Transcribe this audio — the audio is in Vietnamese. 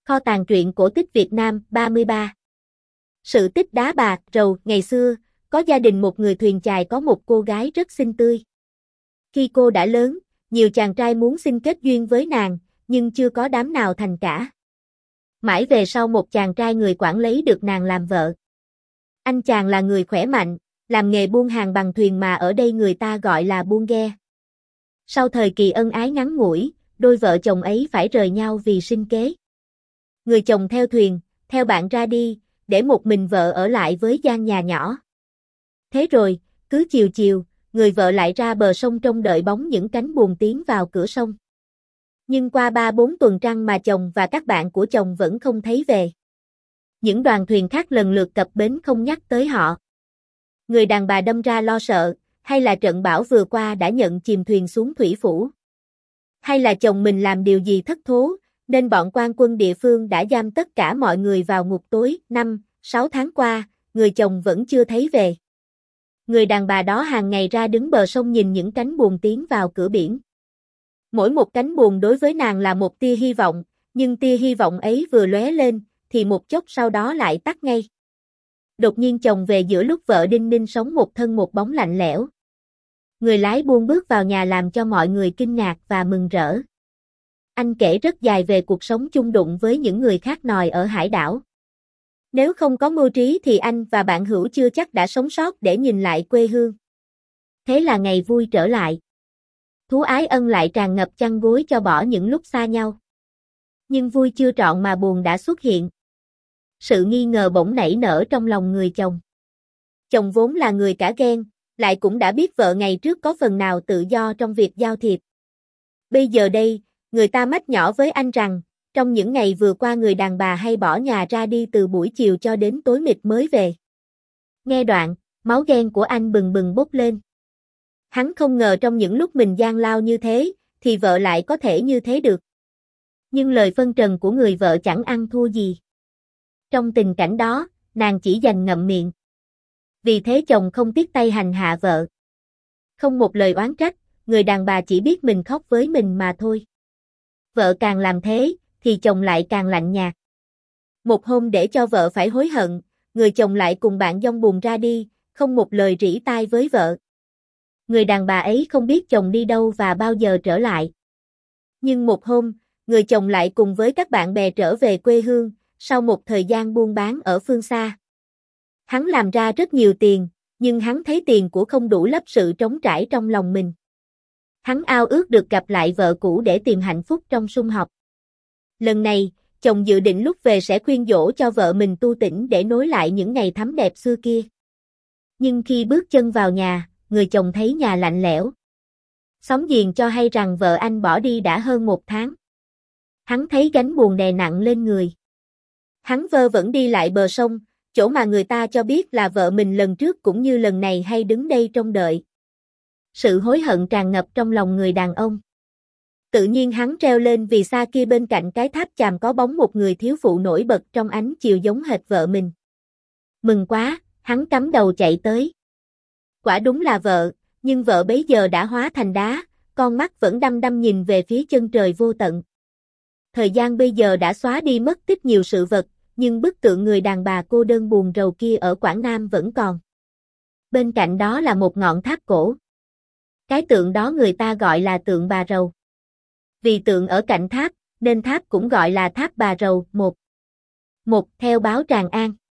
Kho tàng truyện cổ tích Việt Nam 33. Sự tích đá bạc rầu. Ngày xưa, có gia đình một người thuyền chài có một cô gái rất xinh tươi. Khi cô đã lớn, nhiều chàng trai muốn xin kết duyên với nàng, nhưng chưa có đám nào thành cả. Mãi về sau một chàng trai người Quảng lấy được nàng làm vợ. Anh chàng là người khỏe mạnh, làm nghề buôn hàng bằng thuyền mà ở đây người ta gọi là buôn ghe. Sau thời kỳ ân ái ngắn ngủi, đôi vợ chồng ấy phải rời nhau vì sinh kế. Người chồng theo thuyền, theo bạn ra đi, để một mình vợ ở lại với gian nhà nhỏ. Thế rồi, cứ chiều chiều, người vợ lại ra bờ sông trông đợi bóng những cánh buồm tiến vào cửa sông. Nhưng qua 3-4 tuần trăng mà chồng và các bạn của chồng vẫn không thấy về. Những đoàn thuyền khác lần lượt cập bến không nhắc tới họ. Người đàn bà đâm ra lo sợ, hay là trận bão vừa qua đã nhận chìm thuyền xuống thủy phủ. Hay là chồng mình làm điều gì thất thố, nên bọn quan quân địa phương đã giam tất cả mọi người vào ngục tối. 5-6 tháng qua, người chồng vẫn chưa thấy về. Người đàn bà đó hàng ngày ra đứng bờ sông nhìn những cánh buồm tiến vào cửa biển. Mỗi một cánh buồm đối với nàng là một tia hy vọng, nhưng tia hy vọng ấy vừa lóe lên, thì một chốc sau đó lại tắt ngay. Đột nhiên chồng về giữa lúc vợ đinh ninh sống một thân một bóng lạnh lẽo. Người lái buôn bước vào nhà làm cho mọi người kinh ngạc và mừng rỡ. Anh kể rất dài về cuộc sống chung đụng với những người khác nòi ở hải đảo. Nếu không có mưu trí thì anh và bạn hữu chưa chắc đã sống sót để nhìn lại quê hương. Thế là ngày vui trở lại. Thú ái ân lại tràn ngập chăn gối cho bỏ những lúc xa nhau. Nhưng vui chưa trọn mà buồn đã xuất hiện. Sự nghi ngờ bỗng nảy nở trong lòng người chồng. Chồng vốn là người cả ghen, lại cũng đã biết vợ ngày trước có phần nào tự do trong việc giao thiệp. Bây giờ đây, người ta mách nhỏ với anh rằng, trong những ngày vừa qua người đàn bà hay bỏ nhà ra đi từ buổi chiều cho đến tối mịt mới về. Nghe đoạn, máu ghen của anh bừng bừng bốc lên. Hắn không ngờ trong những lúc mình gian lao như thế, thì vợ lại có thể như thế được. Nhưng lời phân trần của người vợ chẳng ăn thua gì. Trong tình cảnh đó, nàng chỉ dành ngậm miệng. Vì thế chồng không tiếc tay hành hạ vợ. Không một lời oán trách, người đàn bà chỉ biết mình khóc với mình mà thôi. Vợ càng làm thế, thì chồng lại càng lạnh nhạt. Một hôm để cho vợ phải hối hận, người chồng lại cùng bạn dông buồm ra đi, không một lời rỉ tai với vợ. Người đàn bà ấy không biết chồng đi đâu và bao giờ trở lại. Nhưng một hôm, người chồng lại cùng với các bạn bè trở về quê hương, sau một thời gian buôn bán ở phương xa. Hắn làm ra rất nhiều tiền, nhưng hắn thấy tiền của không đủ lấp sự trống trải trong lòng mình. Hắn ao ước được gặp lại vợ cũ để tìm hạnh phúc trong sum họp. Lần này, chồng dự định lúc về sẽ khuyên dỗ cho vợ mình tu tĩnh để nối lại những ngày thắm đẹp xưa kia. Nhưng khi bước chân vào nhà, người chồng thấy nhà lạnh lẽo. Xóm giềng cho hay rằng vợ anh bỏ đi đã hơn 1 tháng. Hắn thấy gánh buồn đè nặng lên người. Hắn vơ vẩn đi lại bờ sông, chỗ mà người ta cho biết là vợ mình lần trước cũng như lần này hay đứng đây trông đợi. Sự hối hận tràn ngập trong lòng người đàn ông. Tự nhiên hắn treo lên vì xa kia bên cạnh cái tháp chàm có bóng một người thiếu phụ nổi bật trong ánh chiều giống hệt vợ mình. Mừng quá, hắn cắm đầu chạy tới. Quả đúng là vợ, nhưng vợ bấy giờ đã hóa thành đá, con mắt vẫn đăm đăm nhìn về phía chân trời vô tận. Thời gian bây giờ đã xóa đi mất tích nhiều sự vật, nhưng bức tượng người đàn bà cô đơn buồn rầu kia ở Quảng Nam vẫn còn. Bên cạnh đó là một ngọn tháp cổ. Cái tượng đó người ta gọi là tượng bà rầu. Vì tượng ở cạnh tháp, nên tháp cũng gọi là tháp bà rầu. Một theo báo Tràng An.